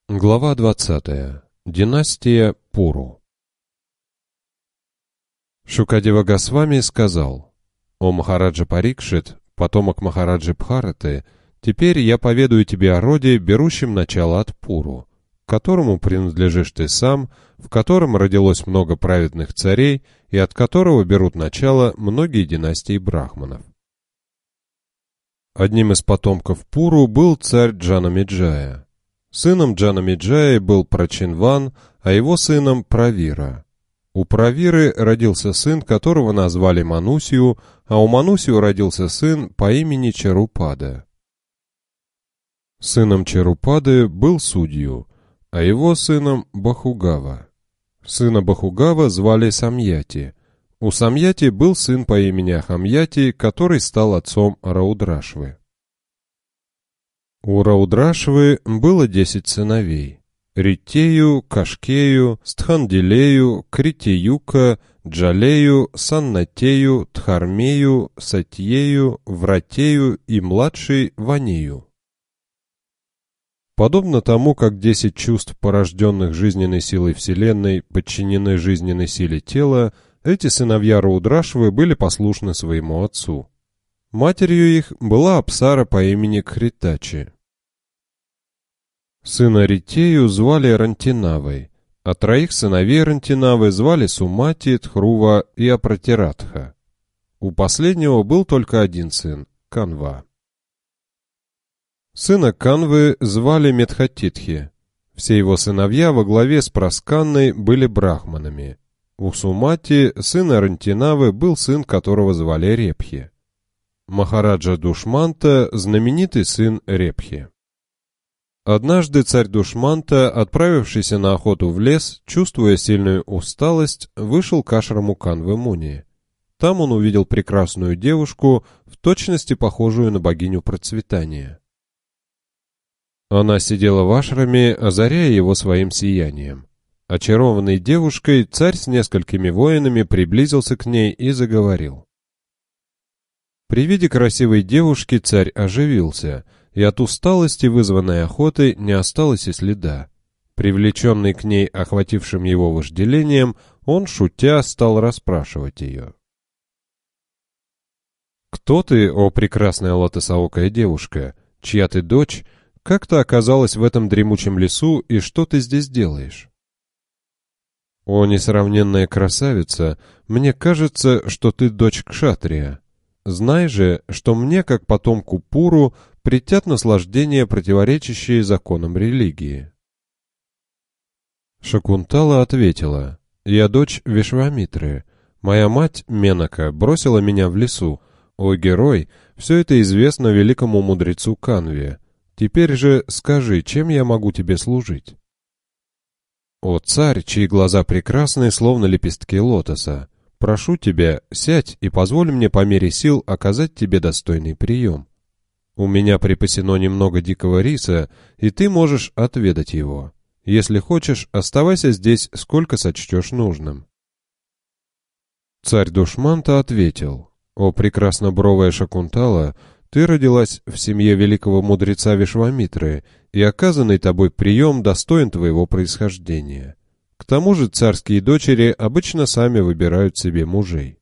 Глава 20. Династия Пуру. Шукадева Госвами сказал: «О Махараджа Парикшит, потомок Махараджи Бхараты, теперь я поведаю тебе о роде, берущем начало от Пуру, которому принадлежишь ты сам, в котором родилось много праведных царей и от которого берут начало многие династии брахманов. Одним из потомков Пуру был царь Джанамеджая. Сыном Джанамеджая был Прачинван, а его сыном Правира. У Правиры родился сын, которого назвали Манусью, а у Манусью родился сын по имени Чарупада. Сыном Чарупады был Судью, а его сыном Бахугава. Сына Бахугава звали Самьяти. У Самьяти был сын по имени Ахамьяти, который стал отцом Раудрашвы. У Раудрашвы было 10 сыновей: Ритею, Кашкею, Стханделею, Критеюка, Джалею, Саннатею, Дхармею, Сатьею, Вратею и младший Ванею. Подобно тому, как 10 чувств, порожденных жизненной силой Вселенной, подчинены жизненной силе тела, эти сыновья Раудрашвы были послушны своему отцу. Матерью их была Апсара по имени Кхритачи. Сына Ритею звали Рантинавой, а троих сыновей Рантинавы звали Сумати, Тхрува и Апратиратха. У последнего был только один сын — Канва. Сына Канвы звали Медхатитхи. Все его сыновья во главе с Прасканной были брахманами. У Сумати, сына Рантинавы, был сын, которого звали Репхи. Махараджа Душманта — знаменитый сын Репхи. Однажды царь Душманта, отправившийся на охоту в лес, чувствуя сильную усталость, вышел к ашраму Канвы Муни. Там он увидел прекрасную девушку, в точности похожую на богиню процветания. Она сидела в ашраме, озаряя его своим сиянием. Очарованный девушкой, царь с несколькими воинами приблизился к ней и заговорил. При виде красивой девушки царь оживился, и от усталости, вызванной охотой, не осталось и следа. Привлеченный к ней охватившим его вожделением, он, шутя, стал расспрашивать ее. «Кто ты, о прекрасная лотосоокая девушка? Чья ты дочь? Как ты оказалась в этом дремучем лесу, и что ты здесь делаешь?» «О несравненная красавица, мне кажется, что ты дочь кшатрия. Знай же, что мне, как потомку Пуру, претят наслаждения, противоречащие законам религии». Шакунтала ответила: «Я дочь Вишвамитры. Моя мать, Менака, бросила меня в лесу. О герой, все это известно великому мудрецу Канве. Теперь же скажи, чем я могу тебе служить?» «О царь, чьи глаза прекрасны, словно лепестки лотоса, прошу тебя, сядь и позволь мне по мере сил оказать тебе достойный прием. У меня припасено немного дикого риса, и ты можешь отведать его. Если хочешь, оставайся здесь, сколько сочтешь нужным». Царь Душманта ответил: «О прекраснобровая Шакунтала, ты родилась в семье великого мудреца Вишвамитры, и оказанный тобой прием достоин твоего происхождения. К тому же царские дочери обычно сами выбирают себе мужей».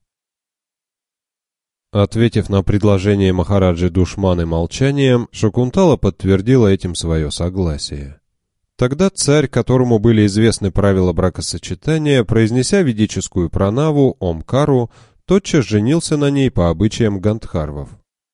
Ответив на предложение Махараджи Душманы молчанием, Шакунтала подтвердила этим свое согласие. Тогда царь, которому были известны правила бракосочетания, произнеся ведическую пранаву Омкару, тотчас женился на ней по обычаям гандхарвов.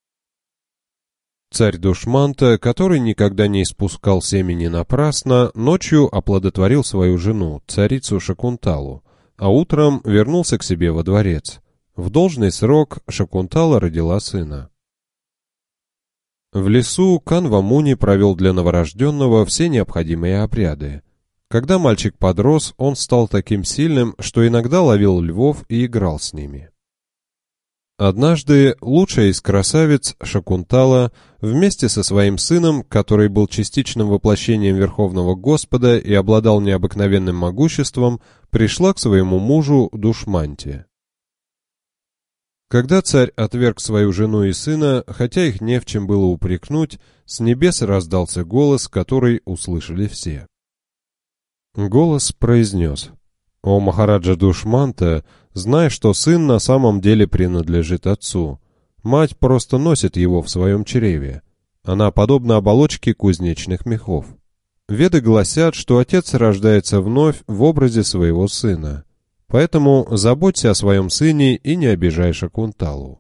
Царь Душманта, который никогда не испускал семени напрасно, ночью оплодотворил свою жену, царицу Шакунталу, а утром вернулся к себе во дворец. В должный срок Шакунтала родила сына. В лесу Канва Муни провел для новорожденного все необходимые обряды. Когда мальчик подрос, он стал таким сильным, что иногда ловил львов и играл с ними. Однажды лучшая из красавиц, Шакунтала, вместе со своим сыном, который был частичным воплощением Верховного Господа и обладал необыкновенным могуществом, пришла к своему мужу Душманте. Когда царь отверг свою жену и сына, хотя их не в чем было упрекнуть, с небес раздался голос, который услышали все. Голос произнес: «О Махараджа Душманта, знай, что сын на самом деле принадлежит отцу. Мать просто носит его в своем чреве. Она подобна оболочке кузнечных мехов. Веды гласят, что отец рождается вновь в образе своего сына. Поэтому заботься о своем сыне и не обижай Шакунталу.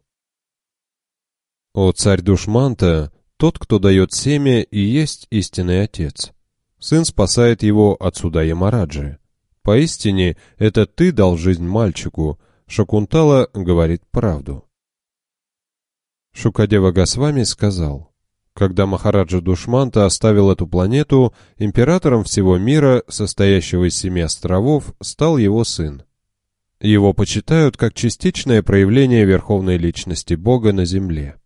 О царь Душманта, тот, кто дает семя, и есть истинный отец. Сын спасает его от суда Ямараджи. Поистине, это ты дал жизнь мальчику. Шакунтала говорит правду». Шукадева Госвами сказал: когда Махараджа Душманта оставил эту планету, императором всего мира, состоящего из 7 островов, стал его сын. Его почитают как частичное проявление верховной личности Бога на земле.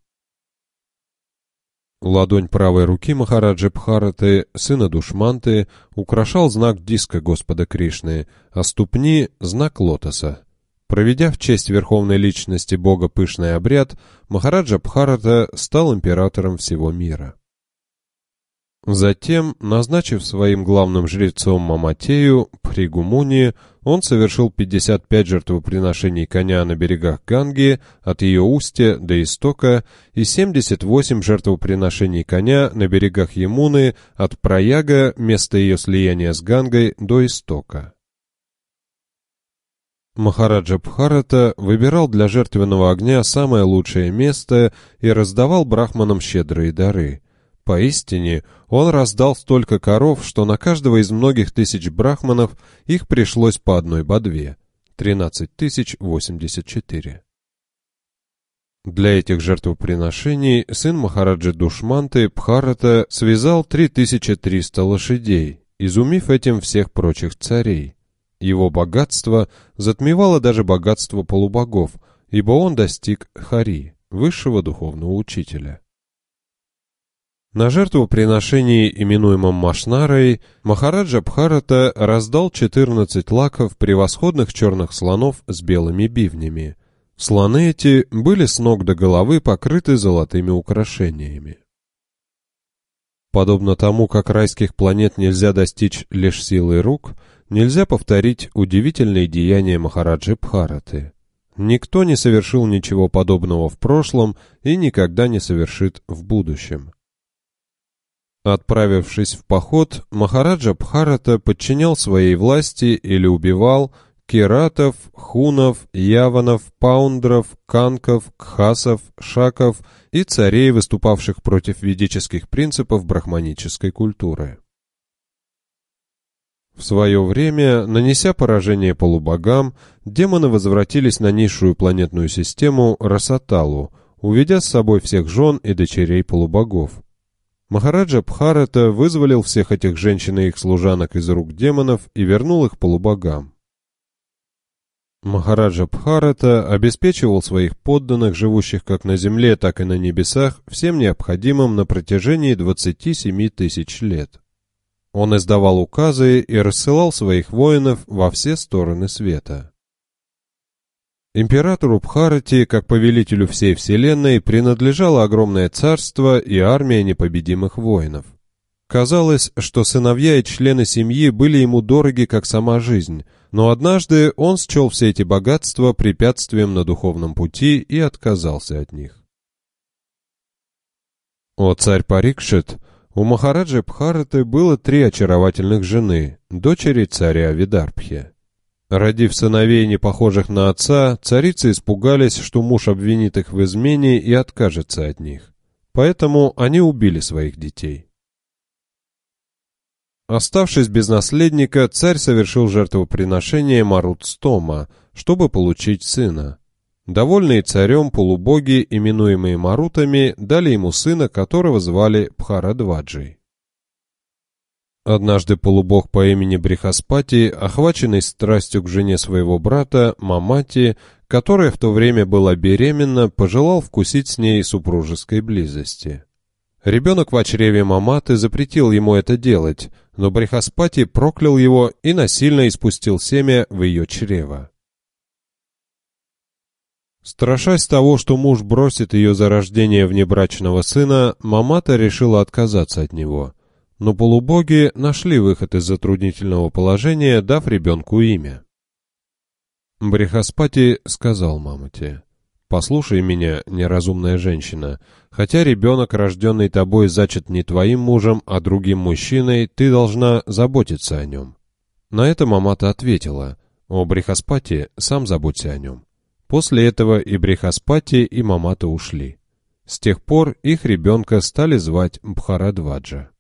Ладонь правой руки Махараджи Бхараты, сына Душманты, украшал знак диска Господа Кришны, а ступни — знак лотоса. Проведя в честь верховной личности Бога пышный обряд, Махараджа Бхарата стал императором всего мира. Затем, назначив своим главным жрецом Маматею, Пригумуни, он совершил 55 жертвоприношений коня на берегах Ганги, от ее устья до истока, и 78 жертвоприношений коня на берегах Ямуны, от Праяга, места ее слияния с Гангой, до истока. Махараджа Бхарата выбирал для жертвенного огня самое лучшее место и раздавал брахманам щедрые дары. Поистине, он раздал столько коров, что на каждого из многих тысяч брахманов их пришлось по одной бодве — 13 084. Для этих жертвоприношений сын Махараджи Душманты Бхарата связал 3300 лошадей, изумив этим всех прочих царей. Его богатство затмевало даже богатство полубогов, ибо он достиг Хари, высшего духовного учителя. На жертвоприношении, именуемом Машнарой, Махараджа Бхарата раздал 14 лаков превосходных черных слонов с белыми бивнями. Слоны эти были с ног до головы покрыты золотыми украшениями. Подобно тому, как райских планет нельзя достичь лишь силой рук, нельзя повторить удивительные деяния Махараджи Бхараты. Никто не совершил ничего подобного в прошлом и никогда не совершит в будущем. Отправившись в поход, Махараджа Бхарата подчинял своей власти или убивал кератов, хунов, яванов, паундров, канков, кхасов, шаков и царей, выступавших против ведических принципов брахманической культуры. В свое время, нанеся поражение полубогам, демоны возвратились на низшую планетную систему Расаталу, уведя с собой всех жен и дочерей полубогов. Махараджа Бхарата вызволил всех этих женщин и их служанок из рук демонов и вернул их полубогам. Махараджа Бхарата обеспечивал своих подданных, живущих как на земле, так и на небесах, всем необходимым на протяжении 27 тысяч лет. Он издавал указы и рассылал своих воинов во все стороны света. Императору Бхарати, как повелителю всей вселенной, принадлежало огромное царство и армия непобедимых воинов. Казалось, что сыновья и члены семьи были ему дороги, как сама жизнь, но однажды он счел все эти богатства препятствием на духовном пути и отказался от них. О царь Парикшит, у Махараджи Бхараты было 3 очаровательных жены, дочери царя Видарбхи. Родив сыновей, не похожих на отца, царицы испугались, что муж обвинит их в измене и откажется от них. Поэтому они убили своих детей. Оставшись без наследника, царь совершил жертвоприношение Марутстома, чтобы получить сына. Довольные царем полубоги, именуемые Марутами, дали ему сына, которого звали Бхарадваджей. Однажды полубог по имени Брихаспати, охваченный страстью к жене своего брата Мамати, которая в то время была беременна, пожелал вкусить с ней супружеской близости. Ребенок в чреве Маматы запретил ему это делать, но Брихаспати проклял его и насильно испустил семя в ее чрево. Страшась того, что муж бросит ее за рождение внебрачного сына, Мамата решила отказаться от него. Но полубоги нашли выход из затруднительного положения, дав ребенку имя. Брихаспати сказал Мамати: «Послушай меня, неразумная женщина, хотя ребенок, рожденный тобой, зачат не твоим мужем, а другим мужчиной, ты должна заботиться о нем». На это Мамата ответила: «О, Брихаспати, сам заботься о нем». После этого и Брихаспати, и Мамата ушли. С тех пор их ребенка стали звать Бхарадваджа.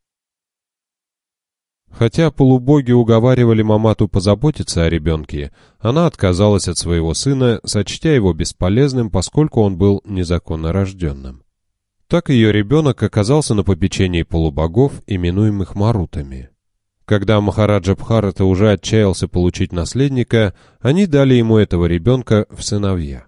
Хотя полубоги уговаривали Мамату позаботиться о ребенке, она отказалась от своего сына, сочтя его бесполезным, поскольку он был незаконно рожденным. Так ее ребенок оказался на попечении полубогов, именуемых Марутами. Когда Махараджа Бхарата уже отчаялся получить наследника, они дали ему этого ребенка в сыновья.